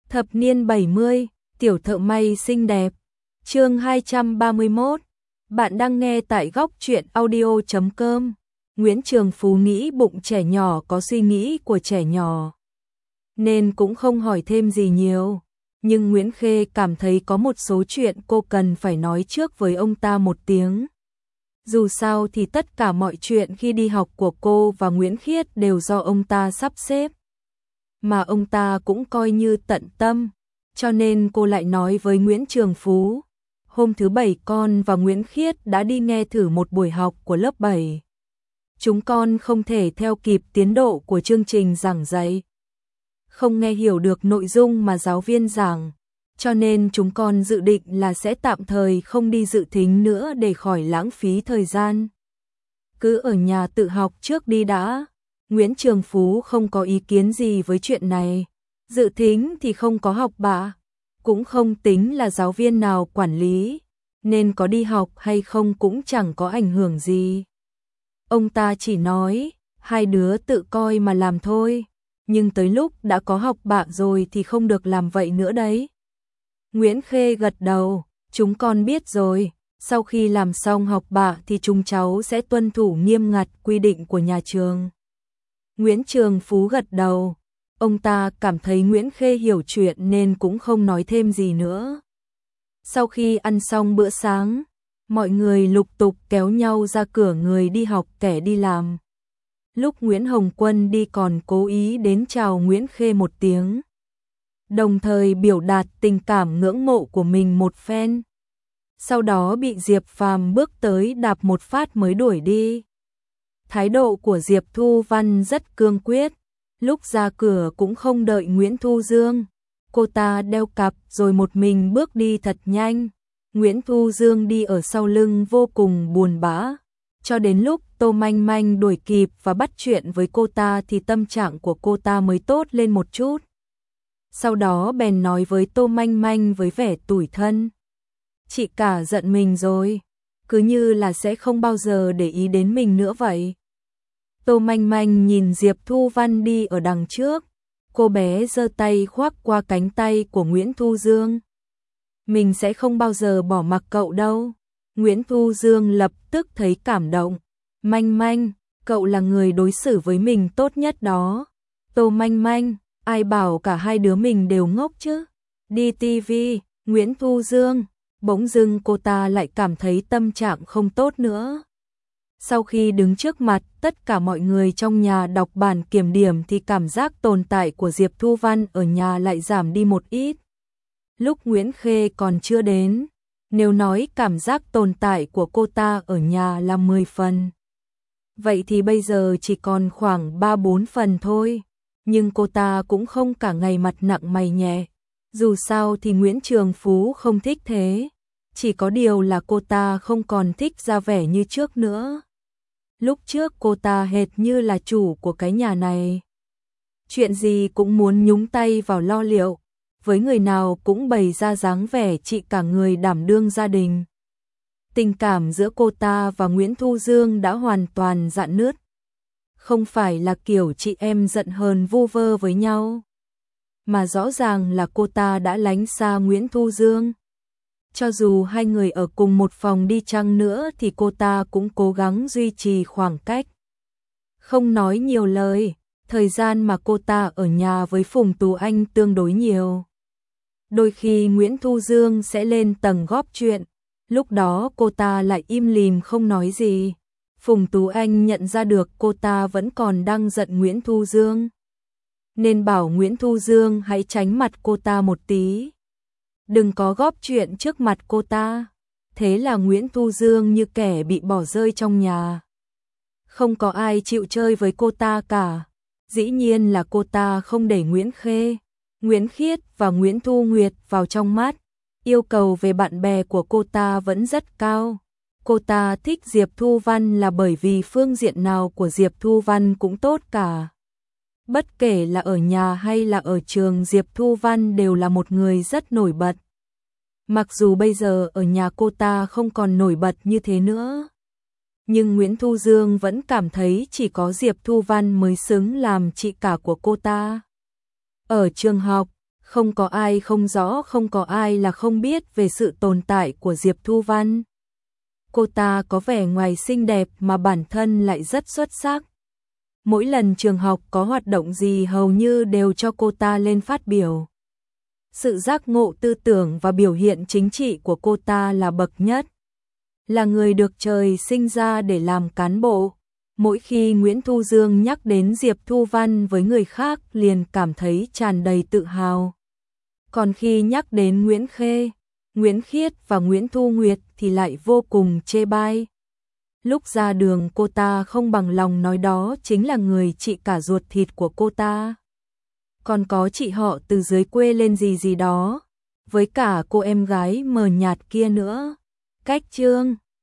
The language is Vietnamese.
Thập niên 70, tiểu thợ may xinh đẹp. Chương 231. Bạn đang nghe tại góc truyện audio.com. Nguyễn Trường Phú nghĩ bụng trẻ nhỏ có suy nghĩ của trẻ nhỏ, nên cũng không hỏi thêm gì nhiều. Nhưng Nguyễn Khê cảm thấy có một số chuyện cô cần phải nói trước với ông ta một tiếng. Dù sao thì tất cả mọi chuyện khi đi học của cô và Nguyễn Khiết đều do ông ta sắp xếp, mà ông ta cũng coi như tận tâm, cho nên cô lại nói với Nguyễn Trường Phú. Hôm thứ Bảy con và Nguyễn Khiết đã đi nghe thử một buổi học của lớp 7. Chúng con không thể theo kịp tiến độ của chương trình giảng dạy, không nghe hiểu được nội dung mà giáo viên giảng, cho nên chúng con dự định là sẽ tạm thời không đi dự thính nữa để khỏi lãng phí thời gian. Cứ ở nhà tự học trước đi đã. Nguyễn Trường Phú không có ý kiến gì với chuyện này. Dự thính thì không có học bạ, cũng không tính là giáo viên nào quản lý, nên có đi học hay không cũng chẳng có ảnh hưởng gì. Ông ta chỉ nói, hai đứa tự coi mà làm thôi, nhưng tới lúc đã có học bạ rồi thì không được làm vậy nữa đấy. Nguyễn Khê gật đầu, chúng con biết rồi, sau khi làm xong học bạ thì chúng cháu sẽ tuân thủ nghiêm ngặt quy định của nhà trường. Nguyễn Trường Phú gật đầu, ông ta cảm thấy Nguyễn Khê hiểu chuyện nên cũng không nói thêm gì nữa. Sau khi ăn xong bữa sáng, mọi người lục tục kéo nhau ra cửa, người đi học kẻ đi làm. Lúc Nguyễn Hồng Quân đi còn cố ý đến chào Nguyễn Khê một tiếng, đồng thời biểu đạt tình cảm ngưỡng mộ của mình một phen. Sau đó bị Diệp Phàm bước tới đạp một phát mới đuổi đi. Thái độ của Diệp Thu Văn rất cương quyết, lúc ra cửa cũng không đợi Nguyễn Thu Dương. Cô ta đeo cặp rồi một mình bước đi thật nhanh. Nguyễn Thu Dương đi ở sau lưng vô cùng buồn bã. Cho đến lúc Tô Manh Manh đuổi kịp và bắt chuyện với cô ta thì tâm trạng của cô ta mới tốt lên một chút. Sau đó bèn nói với Tô Manh Manh với vẻ tủi thân. Chị cả giận mình rồi, cứ như là sẽ không bao giờ để ý đến mình nữa vậy. Tô Manh Manh nhìn Diệp Thu Văn đi ở đằng trước, cô bé giơ tay khoác qua cánh tay của Nguyễn Thu Dương. Mình sẽ không bao giờ bỏ mặc cậu đâu. Nguyễn Thu Dương lập tức thấy cảm động. Manh Manh, cậu là người đối xử với mình tốt nhất đó. Tô Manh Manh, ai bảo cả hai đứa mình đều ngốc chứ. Đi tivi, Nguyễn Thu Dương. Bỗng dưng cô ta lại cảm thấy tâm trạng không tốt nữa. Sau khi đứng trước mặt tất cả mọi người trong nhà đọc bản kiểm điểm thì cảm giác tồn tại của Diệp Thu Văn ở nhà lại giảm đi một ít. Lúc Nguyễn Khê còn chưa đến, nếu nói cảm giác tồn tại của cô ta ở nhà là 10 phần, vậy thì bây giờ chỉ còn khoảng 3-4 phần thôi. Nhưng cô ta cũng không cả ngày mặt nặng mày nhẹ. Dù sao thì Nguyễn Trường Phú không thích thế. Chỉ có điều là cô ta không còn thích ra vẻ như trước nữa. Lúc trước cô ta hệt như là chủ của cái nhà này, chuyện gì cũng muốn nhúng tay vào lo liệu, với người nào cũng bày ra dáng vẻ chị cả người đảm đương gia đình. Tình cảm giữa cô ta và Nguyễn Thu Dương đã hoàn toàn rạn nứt. Không phải là kiểu chị em giận hờn vu vơ với nhau, mà rõ ràng là cô ta đã lánh xa Nguyễn Thu Dương. Cho dù hai người ở cùng một phòng đi chăng nữa thì cô ta cũng cố gắng duy trì khoảng cách. Không nói nhiều lời, thời gian mà cô ta ở nhà với Phùng Tú Anh tương đối nhiều. Đôi khi Nguyễn Thu Dương sẽ lên tầng góp chuyện, lúc đó cô ta lại im lìm không nói gì. Phùng Tú Anh nhận ra được cô ta vẫn còn đang giận Nguyễn Thu Dương, nên bảo Nguyễn Thu Dương hãy tránh mặt cô ta một tí, đừng có góp chuyện trước mặt cô ta. Thế là Nguyễn Thu Dương như kẻ bị bỏ rơi trong nhà. Không có ai chịu chơi với cô ta cả. Dĩ nhiên là cô ta không để Nguyễn Khê, Nguyễn Khiết và Nguyễn Thu Nguyệt vào trong mắt. Yêu cầu về bạn bè của cô ta vẫn rất cao. Cô ta thích Diệp Thu Văn là bởi vì phương diện nào của Diệp Thu Văn cũng tốt cả. Bất kể là ở nhà hay là ở trường, Diệp Thu Văn đều là một người rất nổi bật. Mặc dù bây giờ ở nhà cô ta không còn nổi bật như thế nữa, nhưng Nguyễn Thu Dương vẫn cảm thấy chỉ có Diệp Thu Văn mới xứng làm chị cả của cô ta. Ở trường học, Không có ai không rõ, không có ai là không biết về sự tồn tại của Diệp Thu Văn. Cô ta có vẻ ngoài xinh đẹp mà bản thân lại rất xuất sắc. Mỗi lần trường học có hoạt động gì hầu như đều cho cô ta lên phát biểu. Sự giác ngộ tư tưởng và biểu hiện chính trị của cô ta là bậc nhất. Là người được trời sinh ra để làm cán bộ. Mỗi khi Nguyễn Thu Dương nhắc đến Diệp Thu Văn với người khác liền cảm thấy tràn đầy tự hào. Còn khi nhắc đến Nguyễn Khê, Nguyễn Khiết và Nguyễn Thu Nguyệt thì lại vô cùng chê bai. Lúc ra đường cô ta không bằng lòng nói đó chính là người chị cả ruột thịt của cô ta. Còn có chị họ từ dưới quê lên gì gì đó, với cả cô em gái mờ nhạt kia nữa. Cách chương